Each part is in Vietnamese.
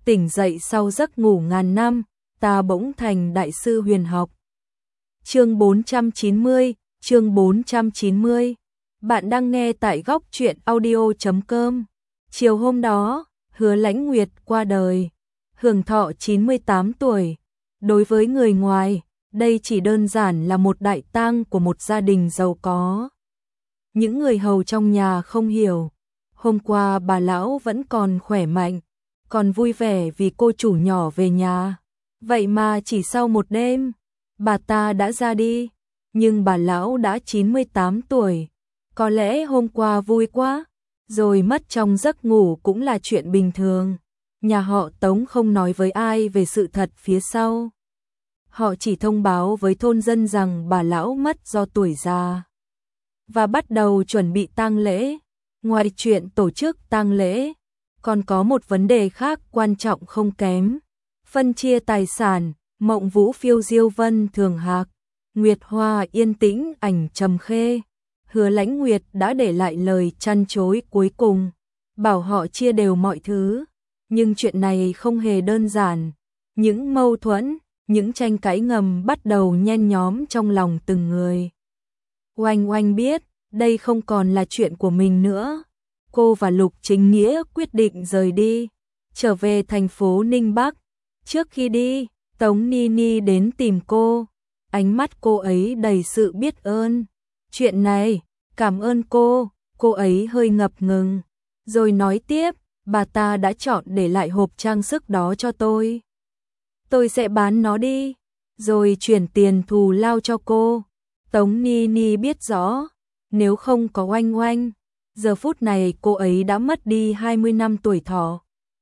tỉnh dậy sau giấc ngủ ngàn năm, ta bỗng thành đại sư huyền học. Chương 490, chương 490. Bạn đang nghe tại góc truyện audio.com. Chiều hôm đó, Hứa Lãnh Nguyệt qua đời, hưởng thọ 98 tuổi. Đối với người ngoài, đây chỉ đơn giản là một đại tang của một gia đình giàu có. Những người hầu trong nhà không hiểu, hôm qua bà lão vẫn còn khỏe mạnh, còn vui vẻ vì cô chủ nhỏ về nhà. Vậy mà chỉ sau một đêm, bà ta đã ra đi, nhưng bà lão đã 98 tuổi. Có lẽ hôm qua vui quá, rồi mất trong giấc ngủ cũng là chuyện bình thường. Nhà họ Tống không nói với ai về sự thật phía sau. Họ chỉ thông báo với thôn dân rằng bà lão mất do tuổi già và bắt đầu chuẩn bị tang lễ. Ngoài chuyện tổ chức tang lễ, còn có một vấn đề khác quan trọng không kém. Phân chia tài sản, Mộng Vũ phiêu diêu vân thường hạc, Nguyệt Hoa yên tĩnh ảnh trầm khê. Hứa Lãnh Nguyệt đã để lại lời trăn trối cuối cùng, bảo họ chia đều mọi thứ. Nhưng chuyện này không hề đơn giản. Những mâu thuẫn, những tranh cãi ngầm bắt đầu nhen nhóm trong lòng từng người. Oanh Oanh biết, đây không còn là chuyện của mình nữa. Cô và Lục Chính Nghĩa quyết định rời đi, trở về thành phố Ninh Bắc. Trước khi đi, Tống Ni Ni đến tìm cô, ánh mắt cô ấy đầy sự biết ơn. Chuyện này, cảm ơn cô ấy hơi ngập ngừng, rồi nói tiếp, bà ta đã chọn để lại hộp trang sức đó cho tôi. Tôi sẽ bán nó đi, rồi chuyển tiền thù lao cho cô. Tống Ni Ni biết rõ, nếu không có Oanh Oanh, giờ phút này cô ấy đã mất đi 20 năm tuổi thọ.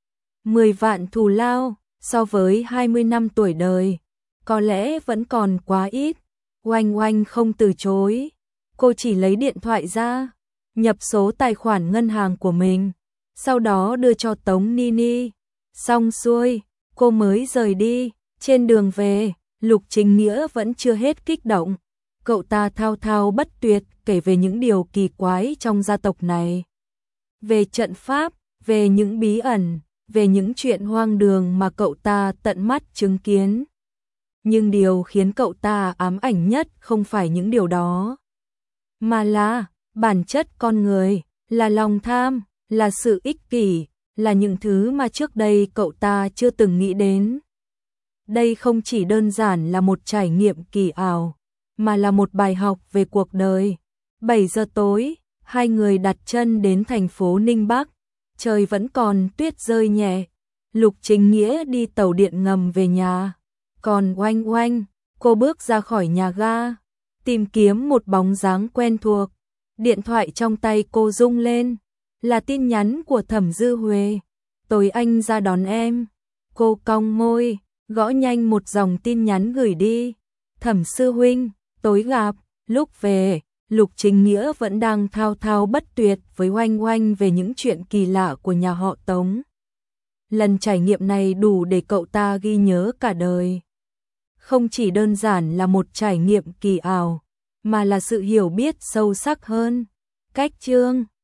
10 vạn thù lao, so với 20 năm tuổi đời, có lẽ vẫn còn quá ít. Oanh Oanh không từ chối, cô chỉ lấy điện thoại ra, nhập số tài khoản ngân hàng của mình, sau đó đưa cho Tống Ni Ni. Xong xuôi, cô mới rời đi. Trên đường về, Lục Chính Nghĩa vẫn chưa hết kích động. Cậu ta thao thao bất tuyệt kể về những điều kỳ quái trong gia tộc này, về trận pháp, về những bí ẩn, về những chuyện hoang đường mà cậu ta tận mắt chứng kiến. Nhưng điều khiến cậu ta ám ảnh nhất không phải những điều đó, mà là bản chất con người, là lòng tham, là sự ích kỷ, là những thứ mà trước đây cậu ta chưa từng nghĩ đến. Đây không chỉ đơn giản là một trải nghiệm kỳ ảo, mà là một bài học về cuộc đời. 7 giờ tối, hai người đặt chân đến thành phố Ninh Bắc. Trời vẫn còn tuyết rơi nhẹ. Lục Chính Nghĩa đi tàu điện ngầm về nhà. Còn Oanh Oanh, cô bước ra khỏi nhà ga, tìm kiếm một bóng dáng quen thuộc. Điện thoại trong tay cô rung lên, là tin nhắn của Thẩm Dư Huệ. Tối anh ra đón em. Cô cong môi, gõ nhanh một dòng tin nhắn gửi đi. Thẩm sư huynh, tối gặp. Lúc về, Lục Chính Nghĩa vẫn đang thao thao bất tuyệt với Oanh Oanh về những chuyện kỳ lạ của nhà họ Tống. Lần trải nghiệm này đủ để cậu ta ghi nhớ cả đời. Không chỉ đơn giản là một trải nghiệm kỳ ảo, mà là sự hiểu biết sâu sắc hơn. Cách chương